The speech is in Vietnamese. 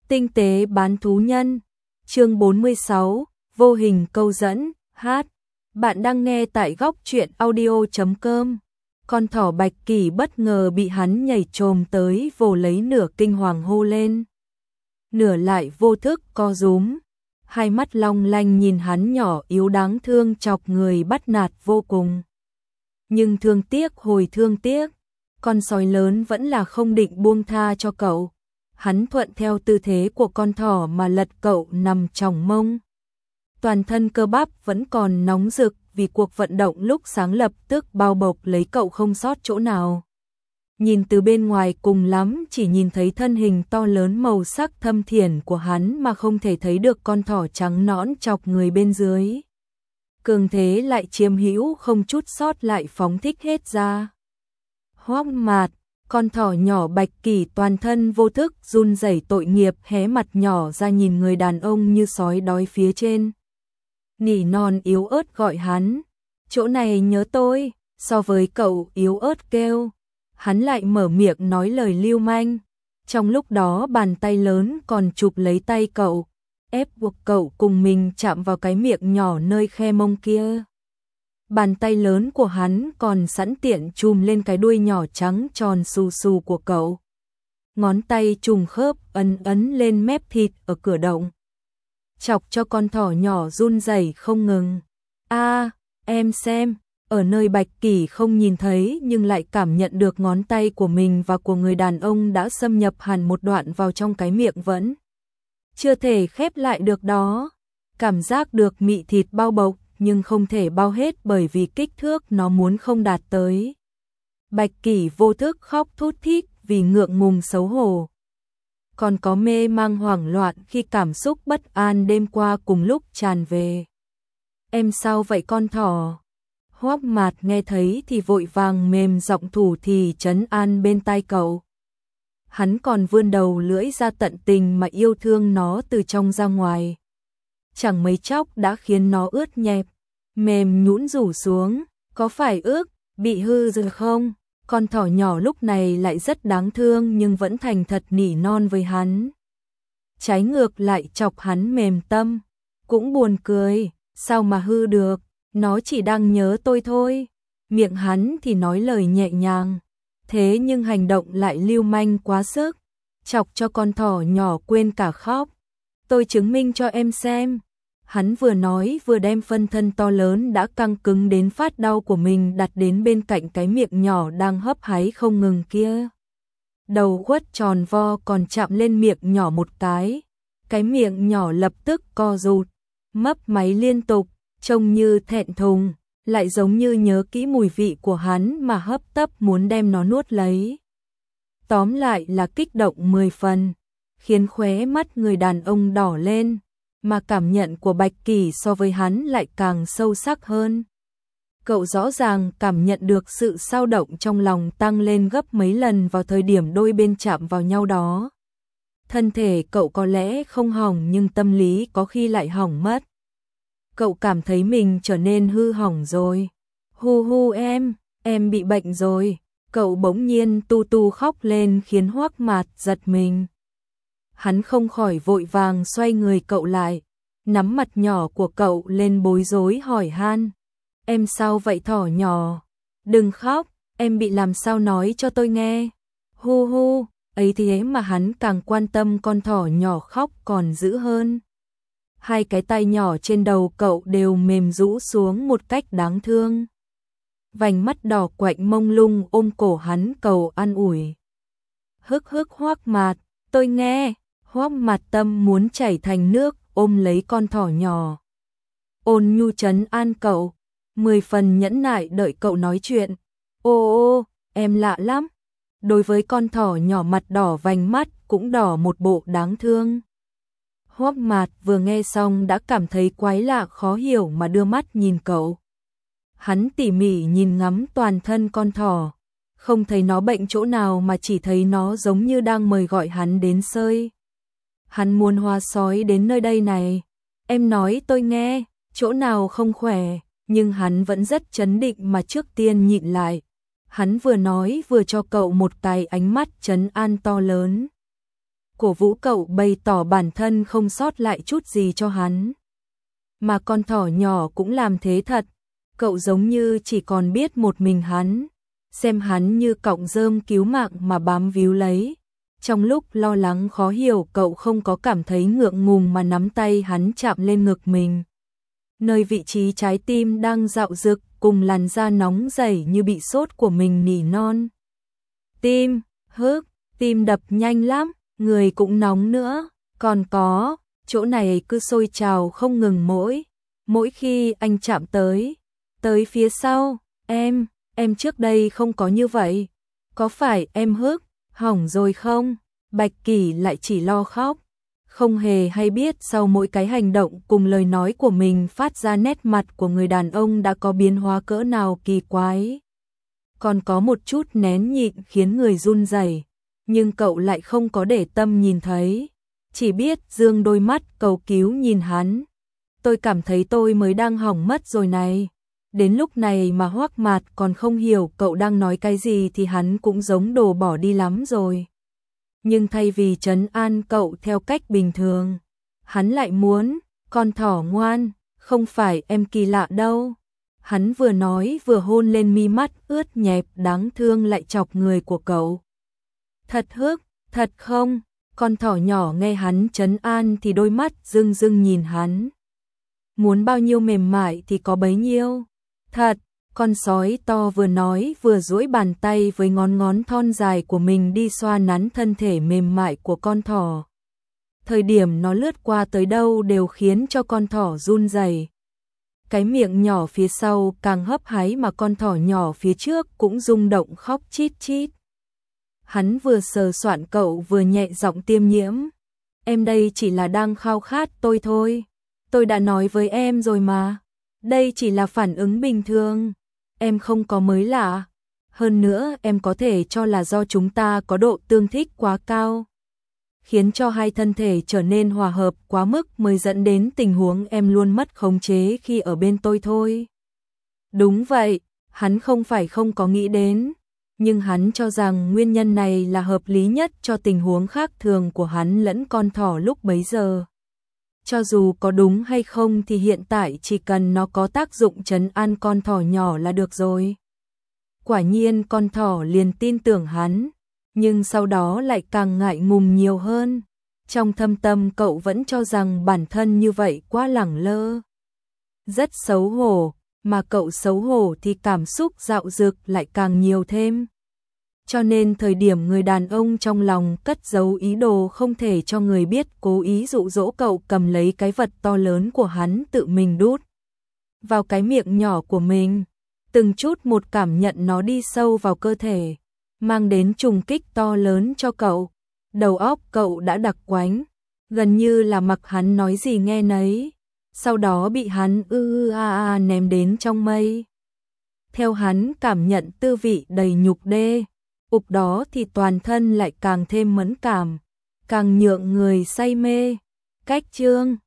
Tinh tế bán thú nhân. Chương 46, vô hình câu dẫn. Hát. Bạn đang nghe tại góc truyện audio.com. Con thỏ Bạch Kỳ bất ngờ bị hắn nhảy chồm tới vồ lấy, nửa kinh hoàng hô lên, nửa lại vô thức co rúm. Hai mắt long lanh nhìn hắn nhỏ yếu đáng thương, chọc người bắt nạt vô cùng. Nhưng thương tiếc hồi thương tiếc, con sói lớn vẫn là không định buông tha cho cậu. Hắn thuận theo tư thế của con thỏ mà lật cậu nằm chồng mông. Toàn thân cơ bắp vẫn còn nóng rực vì cuộc vận động lúc sáng lập tức bao bọc lấy cậu không sót chỗ nào. Nhìn từ bên ngoài cùng lắm chỉ nhìn thấy thân hình to lớn màu sắc thâm thiển của hắn mà không thể thấy được con thỏ trắng nõn chọc người bên dưới. Cường thế lại chiếm hữu, không chút sót lại phóng thích hết ra. Hoắc Mạt, con thỏ nhỏ Bạch Kỳ toàn thân vô thức run rẩy tội nghiệp, hé mặt nhỏ ra nhìn người đàn ông như sói đói phía trên. Nỉ non yếu ớt gọi hắn, chỗ này nhớ tôi. So với cậu yếu ớt kêu, hắn lại mở miệng nói lời lưu manh. Trong lúc đó bàn tay lớn còn chụp lấy tay cậu, ép buộc cậu cùng mình chạm vào cái miệng nhỏ nơi khe mông kia. Bàn tay lớn của hắn còn sẵn tiện chùm lên cái đuôi nhỏ trắng tròn xù xù của cậu. Ngón tay trùng khớp ấn ấn lên mép thịt ở cửa động, chọc cho con thỏ nhỏ run rẩy không ngừng. Em xem. Ở nơi Bạch Kỳ không nhìn thấy nhưng lại cảm nhận được ngón tay của mình và của người đàn ông đã xâm nhập hẳn một đoạn vào trong cái miệng vẫn chưa thể khép lại được đó. Cảm giác được mị thịt bao bọc nhưng không thể bao hết bởi vì kích thước nó muốn không đạt tới. Bạch Kỳ vô thức khóc thút thít vì ngượng ngùng xấu hổ. Còn có mê mang hoảng loạn khi cảm xúc bất an đêm qua cùng lúc tràn về. Em sao vậy con thỏ? Hoắc Mạt nghe thấy thì vội vàng mềm giọng thủ thì trấn an bên tai cậu. Hắn còn vươn đầu lưỡi ra tận tình mà yêu thương nó từ trong ra ngoài. Chẳng mấy chốc đã khiến nó ướt nhẹp, mềm nhũn rủ xuống. Có phải bị hư rồi không? Con thỏ nhỏ lúc này lại rất đáng thương nhưng vẫn thành thật nỉ non với hắn. Trái ngược lại chọc hắn mềm tâm. Cũng buồn cười, sao mà hư được? Nó chỉ đang nhớ tôi thôi. Miệng hắn thì nói lời nhẹ nhàng, thế nhưng hành động lại lưu manh quá sức, chọc cho con thỏ nhỏ quên cả khóc. Tôi chứng minh cho em xem. Hắn vừa nói vừa đem phân thân to lớn đã căng cứng đến phát đau của mình đặt đến bên cạnh cái miệng nhỏ đang hấp háy không ngừng kia. Đầu quất tròn vo còn chạm lên miệng nhỏ một cái miệng nhỏ lập tức co rụt, mấp máy liên tục, trông như thẹn thùng, lại giống như nhớ kỹ mùi vị của hắn mà hấp tấp muốn đem nó nuốt lấy. Tóm lại là kích động 10 phần, khiến khóe mắt người đàn ông đỏ lên, mà cảm nhận của Bạch Kỳ so với hắn lại càng sâu sắc hơn. Cậu rõ ràng cảm nhận được sự xao động trong lòng tăng lên gấp mấy lần vào thời điểm đôi bên chạm vào nhau đó. Thân thể cậu có lẽ không hỏng nhưng tâm lý có khi lại hỏng mất. Cậu cảm thấy mình trở nên hư hỏng rồi. Hu hu em bị bệnh rồi. Cậu bỗng nhiên tu tu khóc lên khiến Hoắc Mạt giật mình. Hắn không khỏi vội vàng xoay người cậu lại, nắm mặt nhỏ của cậu lên bối rối hỏi han. Em sao vậy thỏ nhỏ? Đừng khóc, em bị làm sao nói cho tôi nghe. Hu hu, ấy thế mà hắn càng quan tâm con thỏ nhỏ khóc còn dữ hơn. Hai cái tay nhỏ trên đầu cậu đều mềm rũ xuống một cách đáng thương. Vành mắt đỏ quạnh mông lung ôm cổ hắn cầu an ủi. Hức Hoắc Mạt, tôi nghe. Hoắc Mạt tâm muốn chảy thành nước ôm lấy con thỏ nhỏ. Ôn nhu trấn an cậu, 10 phần nhẫn nại đợi cậu nói chuyện. Ô, em lạ lắm. Đối với con thỏ nhỏ mặt đỏ vành mắt cũng đỏ một bộ đáng thương. Hoắc Mạt vừa nghe xong đã cảm thấy quái lạ khó hiểu mà đưa mắt nhìn cậu. Hắn tỉ mỉ nhìn ngắm toàn thân con thỏ, không thấy nó bệnh chỗ nào mà chỉ thấy nó giống như đang mời gọi hắn đến sơi. Hắn muốn hóa sói đến nơi đây này. Em nói tôi nghe, chỗ nào không khỏe, nhưng hắn vẫn rất trấn định mà trước tiên nhịn lại. Hắn vừa nói vừa cho cậu một cái ánh mắt trấn an to lớn. cổ vũ cậu bày tỏ bản thân không sót lại chút gì cho hắn. Mà con thỏ nhỏ cũng làm thế thật, cậu giống như chỉ còn biết một mình hắn, xem hắn như cọng rơm cứu mạng mà bám víu lấy. Trong lúc lo lắng khó hiểu, cậu không có cảm thấy ngượng ngùng mà nắm tay hắn chạm lên ngực mình, nơi vị trí trái tim đang dạo dực cùng làn da nóng rảy như bị sốt của mình, nỉ non. Tim, tim đập nhanh lắm, người cũng nóng nữa, còn có, chỗ này cứ sôi trào không ngừng mỗi khi anh chạm tới phía sau, em trước đây không có như vậy, có phải em hỏng rồi không? Bạch Kỳ lại chỉ lo khóc, không hề hay biết sau mỗi cái hành động cùng lời nói của mình phát ra nét mặt của người đàn ông đã có biến hóa cỡ nào kỳ quái. Còn có một chút nén nhịn khiến người run rẩy, nhưng cậu lại không có để tâm nhìn thấy, chỉ biết dương đôi mắt cầu cứu nhìn hắn. Tôi cảm thấy tôi mới đang hỏng mất rồi này. Đến lúc này mà Hoắc Mạt còn không hiểu cậu đang nói cái gì thì hắn cũng giống đồ bỏ đi lắm rồi. Nhưng thay vì trấn an cậu theo cách bình thường, hắn lại muốn, con thỏ ngoan, không phải em kỳ lạ đâu. Hắn vừa nói vừa hôn lên mi mắt ướt nhẹp đáng thương lại chọc người của cậu. Thật không? Con thỏ nhỏ nghe hắn trấn an thì đôi mắt rưng rưng nhìn hắn. Muốn bao nhiêu mềm mại thì có bấy nhiêu. Thật, con sói to vừa nói vừa duỗi bàn tay với ngón thon dài của mình đi xoa nắn thân thể mềm mại của con thỏ. Thời điểm nó lướt qua tới đâu đều khiến cho con thỏ run rẩy. Cái miệng nhỏ phía sau càng hấp háy mà con thỏ nhỏ phía trước cũng rung động khóc chít chít. Hắn vừa sờ soạn cậu vừa nhẹ giọng tiêm nhiễm. Em đây chỉ là đang khao khát tôi thôi. Tôi đã nói với em rồi mà. Đây chỉ là phản ứng bình thường. Em không có mới lạ. Hơn nữa em có thể cho là do chúng ta có độ tương thích quá cao, khiến cho hai thân thể trở nên hòa hợp quá mức mới dẫn đến tình huống em luôn mất khống chế khi ở bên tôi thôi. Đúng vậy, hắn không phải không có nghĩ đến, nhưng hắn cho rằng nguyên nhân này là hợp lý nhất cho tình huống khác thường của hắn lẫn con thỏ lúc bấy giờ. Cho dù có đúng hay không thì hiện tại chỉ cần nó có tác dụng trấn an con thỏ nhỏ là được rồi. Quả nhiên con thỏ liền tin tưởng hắn, nhưng sau đó lại càng ngại ngùng nhiều hơn. Trong thâm tâm cậu vẫn cho rằng bản thân như vậy quá lẳng lơ, rất xấu hổ, mà cậu xấu hổ thì cảm xúc dạo dực lại càng nhiều thêm. Cho nên thời điểm người đàn ông trong lòng cất giấu ý đồ không thể cho người biết cố ý dụ dỗ cậu cầm lấy cái vật to lớn của hắn tự mình đút vào cái miệng nhỏ của mình, từng chút một cảm nhận nó đi sâu vào cơ thể, mang đến trùng kích to lớn cho cậu. Đầu óc cậu đã đặc quánh, gần như là mặc hắn nói gì nghe nấy, sau đó bị hắn ném đến trong mây. Theo hắn cảm nhận tư vị đầy nhục đê, ục đó thì toàn thân lại càng thêm mẫn cảm, càng nhượng người say mê. Cách chương